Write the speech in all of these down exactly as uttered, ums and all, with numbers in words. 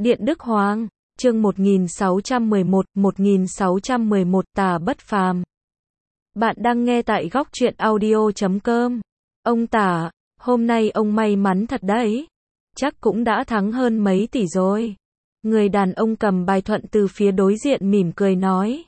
Điện Đức Hoàng, chương một nghìn sáu trăm mười một, một nghìn sáu trăm mười một Tà Bất Phàm. Bạn đang nghe tại góc truyện audio chấm com. Ông Tả, hôm nay ông may mắn thật đấy. Chắc cũng đã thắng hơn mấy tỷ rồi. Người đàn ông cầm bài thuận từ phía đối diện mỉm cười nói.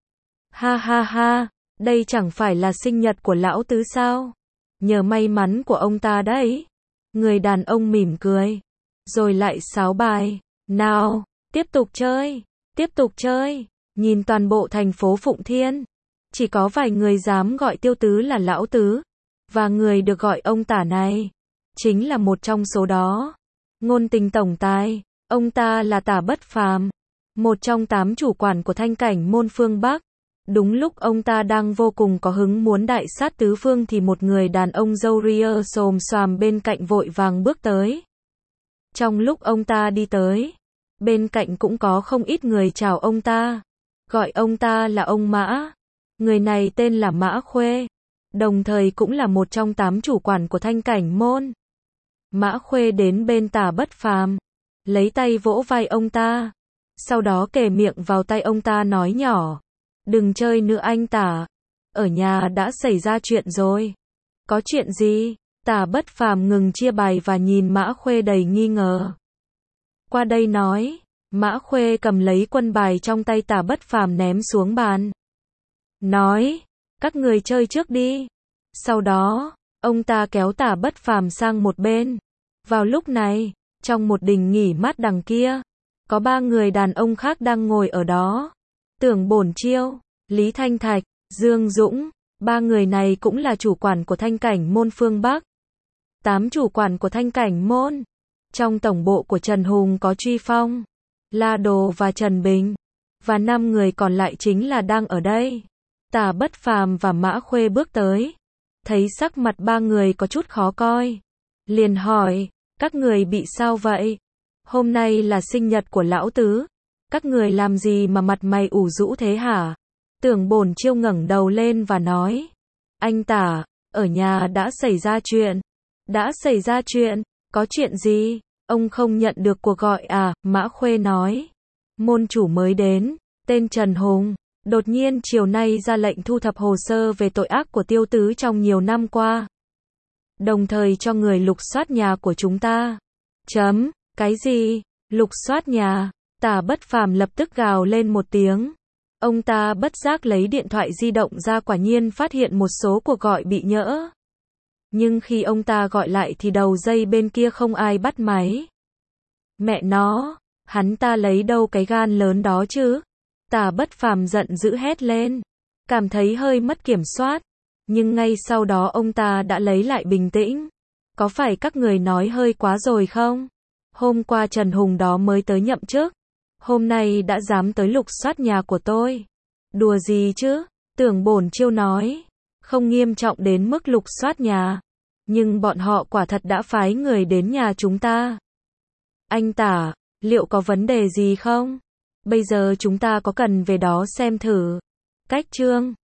Ha ha ha, đây chẳng phải là sinh nhật của lão tứ sao? Nhờ may mắn của ông ta đấy. Người đàn ông mỉm cười. Rồi lại sáo bài. Nào, tiếp tục chơi, tiếp tục chơi. Nhìn toàn bộ thành phố Phụng Thiên. Chỉ có vài người dám gọi Tiêu Tứ là lão tứ. Và người được gọi ông Tả này. Chính là một trong số đó. Ngôn Tình tổng tài. Ông ta là Tả Bất Phàm. Một trong tám chủ quản của Thanh Cảnh môn phương Bắc. Đúng lúc ông ta đang vô cùng có hứng muốn đại sát tứ phương thì một người đàn ông râu ria xồm xoàm bên cạnh vội vàng bước tới. Trong lúc ông ta đi tới, bên cạnh cũng có không ít người chào ông ta, gọi ông ta là ông Mã. Người này tên là Mã Khuê, đồng thời cũng là một trong tám chủ quản của Thanh Cảnh môn. Mã Khuê đến bên Tả Bất Phàm, lấy tay vỗ vai ông ta, sau đó kề miệng vào tay ông ta nói nhỏ. Đừng chơi nữa anh Tả, ở nhà đã xảy ra chuyện rồi. Có chuyện gì? Tả Bất Phàm ngừng chia bài và nhìn Mã Khuê đầy nghi ngờ. Qua đây nói, Mã Khuê cầm lấy quân bài trong tay Tả Bất Phàm ném xuống bàn. Nói, các người chơi trước đi. Sau đó, ông ta kéo Tả Bất Phàm sang một bên. Vào lúc này, trong một đình nghỉ mát đằng kia, có ba người đàn ông khác đang ngồi ở đó. Tưởng Bổn Chiêu, Lý Thanh Thạch, Dương Dũng, ba người này cũng là chủ quản của Thanh Cảnh môn phương Bắc. Tám chủ quản của Thanh Cảnh môn. Trong tổng bộ của Trần Hùng có Truy Phong, La Đồ và Trần Bình. Và năm người còn lại chính là đang ở đây. Tả Bất Phàm và Mã Khuê bước tới. Thấy sắc mặt ba người có chút khó coi. Liền hỏi, các người bị sao vậy? Hôm nay là sinh nhật của lão tứ. Các người làm gì mà mặt mày ủ rũ thế hả? Tưởng Bổn Chiêu ngẩng đầu lên và nói. Anh Tả, ở nhà đã xảy ra chuyện. Đã xảy ra chuyện? Có chuyện gì? Ông không nhận được cuộc gọi à? Mã Khuê nói. Môn chủ mới đến, tên Trần Hùng, đột nhiên chiều nay ra lệnh thu thập hồ sơ về tội ác của Tiêu Tứ trong nhiều năm qua. Đồng thời cho người lục soát nhà của chúng ta. Chấm, cái gì? Lục soát nhà? Tả Bất Phàm lập tức gào lên một tiếng. Ông ta bất giác lấy điện thoại di động ra, quả nhiên phát hiện một số cuộc gọi bị nhỡ. Nhưng khi ông ta gọi lại thì đầu dây bên kia không ai bắt máy. Mẹ nó, hắn ta lấy đâu cái gan lớn đó chứ? Tả Bất Phàm giận dữ hét lên, cảm thấy hơi mất kiểm soát. Nhưng ngay sau đó ông ta đã lấy lại bình tĩnh. Có phải các người nói hơi quá rồi không? Hôm qua Trần Hùng đó mới tới nhậm chức. Hôm nay đã dám tới lục soát nhà của tôi. Đùa gì chứ? Tưởng Bổn Chiêu nói. Không nghiêm trọng đến mức lục soát nhà. Nhưng bọn họ quả thật đã phái người đến nhà chúng ta. Anh Tả, liệu có vấn đề gì không? Bây giờ chúng ta có cần về đó xem thử. Cách chương